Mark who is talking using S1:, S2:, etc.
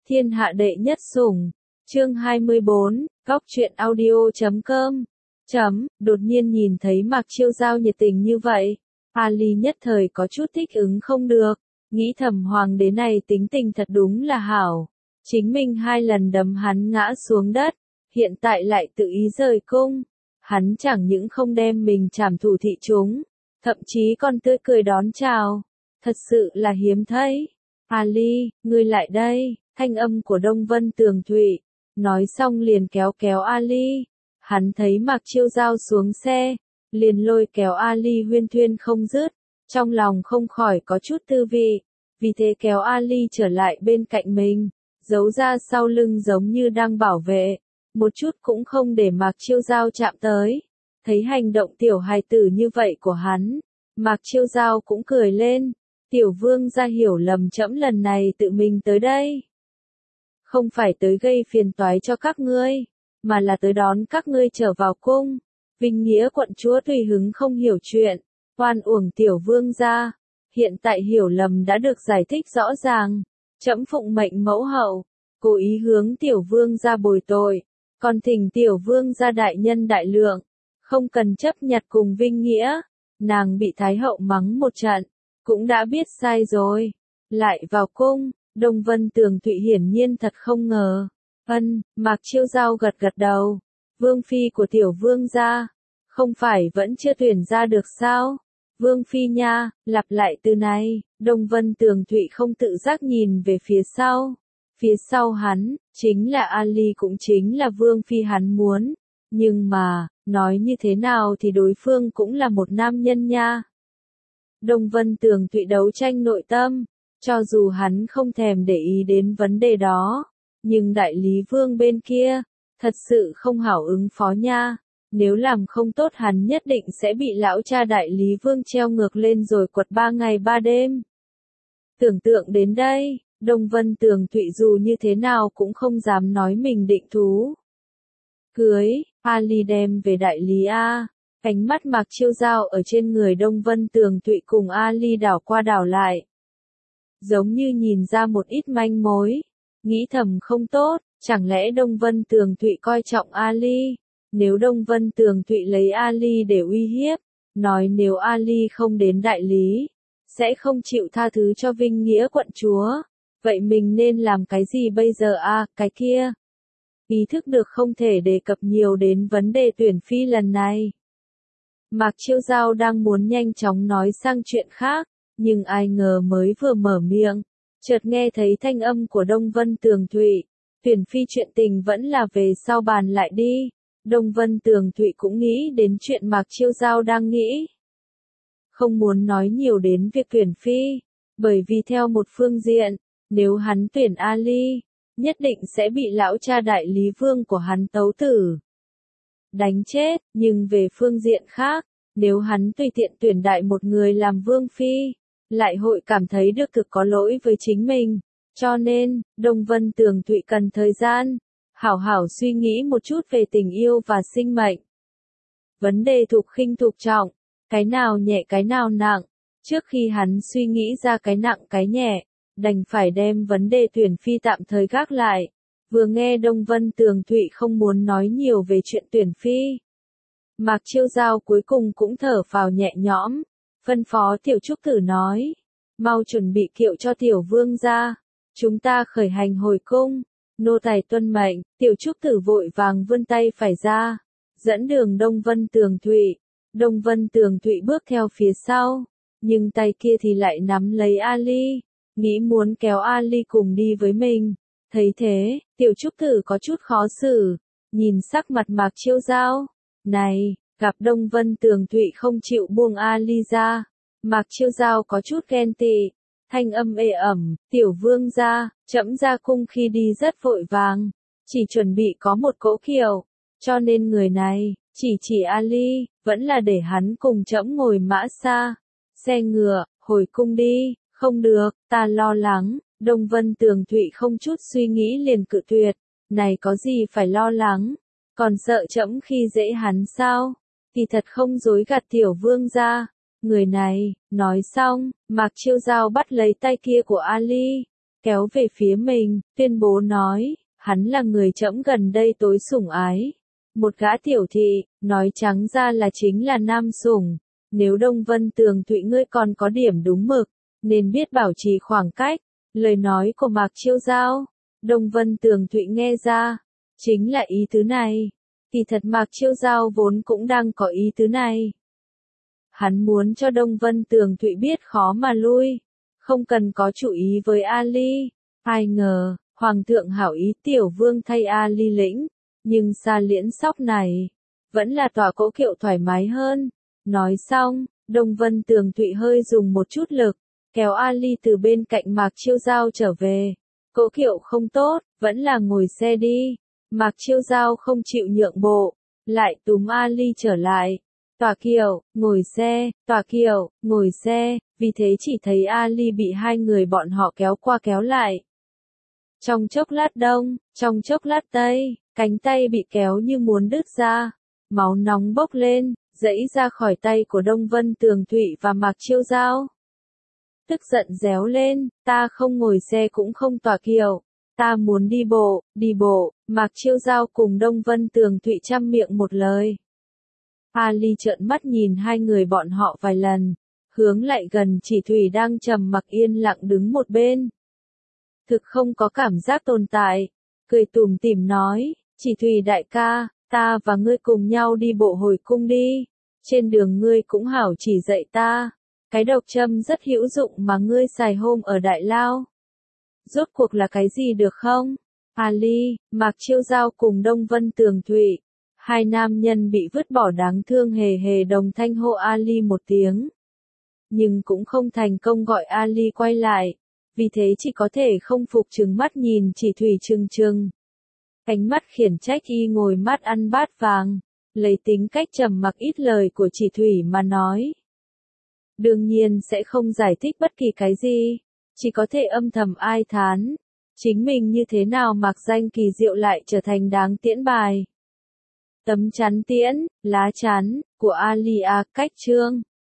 S1: Thiên hạ đệ nhất sủng. Chương 24, Góc truyện audio.com. Đột nhiên nhìn thấy Mạc Chiêu Giao nhiệt tình như vậy, Ali nhất thời có chút thích ứng không được, nghĩ thầm hoàng đế này tính tình thật đúng là hảo. Chính mình 2 lần đấm hắn ngã xuống đất, hiện tại lại tự ý rời cung. Hắn chẳng những không đem mình trảm thủ thị chúng, thậm chí còn tươi cười đón chào. Thật sự là hiếm thấy. Ali, ngươi lại đây, thanh âm của Đông Vân Tường Thụy. Nói xong liền kéo kéo Ali. Hắn thấy Mạc Chiêu Giao xuống xe, liền lôi kéo Ali huyên thuyên không dứt. Trong lòng không khỏi có chút tư vị, vì thế kéo Ali trở lại bên cạnh mình, giấu ra sau lưng giống như đang bảo vệ, một chút cũng không để Mạc Chiêu Giao chạm tới. Thấy hành động tiểu hài tử như vậy của hắn, Mạc Chiêu Giao cũng cười lên. Tiểu vương gia hiểu lầm, trẫm lần này tự mình tới đây. Không phải tới gây phiền toái cho các ngươi, mà là tới đón các ngươi trở vào cung. Vinh Nghĩa quận chúa tùy hứng không hiểu chuyện, oan uổng tiểu vương gia. Hiện tại hiểu lầm đã được giải thích rõ ràng. Trẫm phụng mệnh mẫu hậu, cố ý hướng tiểu vương gia bồi tội, còn thỉnh tiểu vương gia đại nhân đại lượng, không cần chấp nhặt cùng Vinh Nghĩa. Nàng bị Thái hậu mắng một trận, cũng đã biết sai rồi, lại vào cung. Đông Vân Tường Thụy hiển nhiên thật không ngờ. Mạc Chiêu Giao gật gật đầu. Vương phi của tiểu vương gia, không phải vẫn chưa tuyển ra được sao? Vương phi nha, lặp lại từ này. Đông Vân Tường Thụy không tự giác nhìn về phía sau. Phía sau hắn, chính là Ali, cũng chính là vương phi hắn muốn. Nhưng mà, nói như thế nào thì đối phương cũng là một nam nhân nha. Đông Vân Tường Thụy đấu tranh nội tâm, cho dù hắn không thèm để ý đến vấn đề đó, nhưng đại lý vương bên kia, thật sự không hảo ứng phó nha. Nếu làm không tốt hắn nhất định sẽ bị lão cha đại lý vương treo ngược lên rồi quật 3 ngày 3 đêm. Tưởng tượng đến đây, Đông Vân Tường Thụy dù như thế nào cũng không dám nói mình định thú cưới Ali đem về đại lý A. Ánh mắt Mạc Chiêu Giao ở trên người Đông Vân Tường Thụy cùng Ali đảo qua đảo lại, giống như nhìn ra một ít manh mối, nghĩ thầm không tốt, chẳng lẽ Đông Vân Tường Thụy coi trọng Ali? Nếu Đông Vân Tường Thụy lấy Ali để uy hiếp, nói nếu Ali không đến đại lý, sẽ không chịu tha thứ cho Vinh Nghĩa quận chúa, vậy mình nên làm cái gì bây giờ a? Cái kia. Ý thức được không thể đề cập nhiều đến vấn đề tuyển phi lần này. Mạc Chiêu Giao đang muốn nhanh chóng nói sang chuyện khác, nhưng ai ngờ mới vừa mở miệng, chợt nghe thấy thanh âm của Đông Vân Tường Thụy. Tuyển phi chuyện tình vẫn là về sau bàn lại đi. Đông Vân Tường Thụy cũng nghĩ đến chuyện Mạc Chiêu Giao đang nghĩ. Không muốn nói nhiều đến việc tuyển phi, bởi vì theo một phương diện, nếu hắn tuyển Ali, nhất định sẽ bị lão cha đại lý vương của hắn tấu tử, đánh chết. Nhưng về phương diện khác, nếu hắn tùy tiện tuyển đại một người làm vương phi, lại hội cảm thấy được cực có lỗi với chính mình. Cho nên, Đông Vân Tường Thụy cần thời gian, hảo hảo suy nghĩ một chút về tình yêu và sinh mệnh. Vấn đề thục khinh thục trọng, cái nào nhẹ cái nào nặng. Trước khi hắn suy nghĩ ra cái nặng cái nhẹ, đành phải đem vấn đề tuyển phi tạm thời gác lại. Vừa nghe Đông Vân Tường Thụy không muốn nói nhiều về chuyện tuyển phi, Mạc Chiêu Giao cuối cùng cũng thở phào nhẹ nhõm, phân phó Tiểu Trúc Tử nói, mau chuẩn bị kiệu cho tiểu vương gia, chúng ta khởi hành hồi cung. Nô tài tuân mệnh. Tiểu Trúc Tử vội vàng vươn tay phải ra, dẫn đường Đông Vân Tường Thụy. Đông Vân Tường Thụy bước theo phía sau, nhưng tay kia thì lại nắm lấy Ali, nghĩ muốn kéo Ali cùng đi với mình. Thấy thế, Tiểu Trúc Tử có chút khó xử, nhìn sắc mặt Mạc Chiêu Giao. Này, gặp Đông Vân Tường Thụy không chịu buông Ali ra, Mạc Chiêu Giao có chút ghen tị, thanh âm ê ẩm, tiểu vương gia, trẫm ra cung khi đi rất vội vàng, chỉ chuẩn bị có một cỗ kiệu, cho nên người này, chỉ Ali, vẫn là để hắn cùng trẫm ngồi mã xa, xe ngựa, hồi cung đi. Không được, ta lo lắng. Đông Vân Tường Thụy không chút suy nghĩ liền cự tuyệt, này có gì phải lo lắng, còn sợ trẫm khi dễ hắn sao? Thì thật không dối gạt tiểu vương gia. Người này, nói xong, Mạc Chiêu Giao bắt lấy tay kia của Ali, kéo về phía mình, tuyên bố nói, hắn là người trẫm gần đây tối sủng ái. Một gã tiểu thị, nói trắng ra là chính là nam sủng. Nếu Đông Vân Tường Thụy ngươi còn có điểm đúng mực, nên biết bảo trì khoảng cách. Lời nói của Mạc Chiêu Giao, Đông Vân Tường Thụy nghe ra, chính là ý tứ này. Kỳ thật Mạc Chiêu Giao vốn cũng đang có ý tứ này. Hắn muốn cho Đông Vân Tường Thụy biết khó mà lui, không cần có chủ ý với Ali. Ai ngờ, Hoàng thượng hảo ý tiểu vương thay Ali lĩnh, nhưng Sa Liễn Sóc này, vẫn là tỏa cỗ kiệu thoải mái hơn. Nói xong, Đông Vân Tường Thụy hơi dùng một chút lực, kéo Ali từ bên cạnh Mạc Chiêu Giao trở về. Cỗ kiệu không tốt, vẫn là ngồi xe đi. Mạc Chiêu Giao không chịu nhượng bộ, lại túm Ali trở lại. Tỏa kiệu, ngồi xe, tỏa kiệu, ngồi xe, vì thế chỉ thấy Ali bị hai người bọn họ kéo qua kéo lại. Trong chốc lát đông, trong chốc lát tây, cánh tay bị kéo như muốn đứt ra. Máu nóng bốc lên, dẫy ra khỏi tay của Đông Vân Tường Thụy và Mạc Chiêu Giao. Tức giận réo lên, ta không ngồi xe cũng không tỏa kiệu, ta muốn đi bộ, Mạc Chiêu Giao cùng Đông Vân Tường Thụy chăm miệng một lời. Ali trợn mắt nhìn hai người bọn họ vài lần, hướng lại gần Chỉ Thủy đang trầm mặc yên lặng đứng một bên. Thực không có cảm giác tồn tại, cười tủm tỉm nói, Chỉ Thủy đại ca, ta và ngươi cùng nhau đi bộ hồi cung đi, trên đường ngươi cũng hảo chỉ dạy ta, cái độc châm rất hữu dụng mà ngươi xài hôm ở Đại Lao. Rốt cuộc là cái gì được không? Ali, Mạc Chiêu Giao cùng Đông Vân Tường Thụy, hai nam nhân bị vứt bỏ đáng thương hề hề đồng thanh hô Ali một tiếng. Nhưng cũng không thành công gọi Ali quay lại, vì thế chỉ có thể không phục trừng mắt nhìn Chỉ Thủy trừng trừng. Ánh mắt khiển trách y ngồi mắt ăn bát vàng, lấy tính cách trầm mặc ít lời của Chỉ Thủy mà nói. Đương nhiên sẽ không giải thích bất kỳ cái gì, chỉ có thể âm thầm ai thán. Chính mình như thế nào mặc danh kỳ diệu lại trở thành đáng tiễn bài. Tấm chắn tiễn, lá chắn, của Alia cách chương.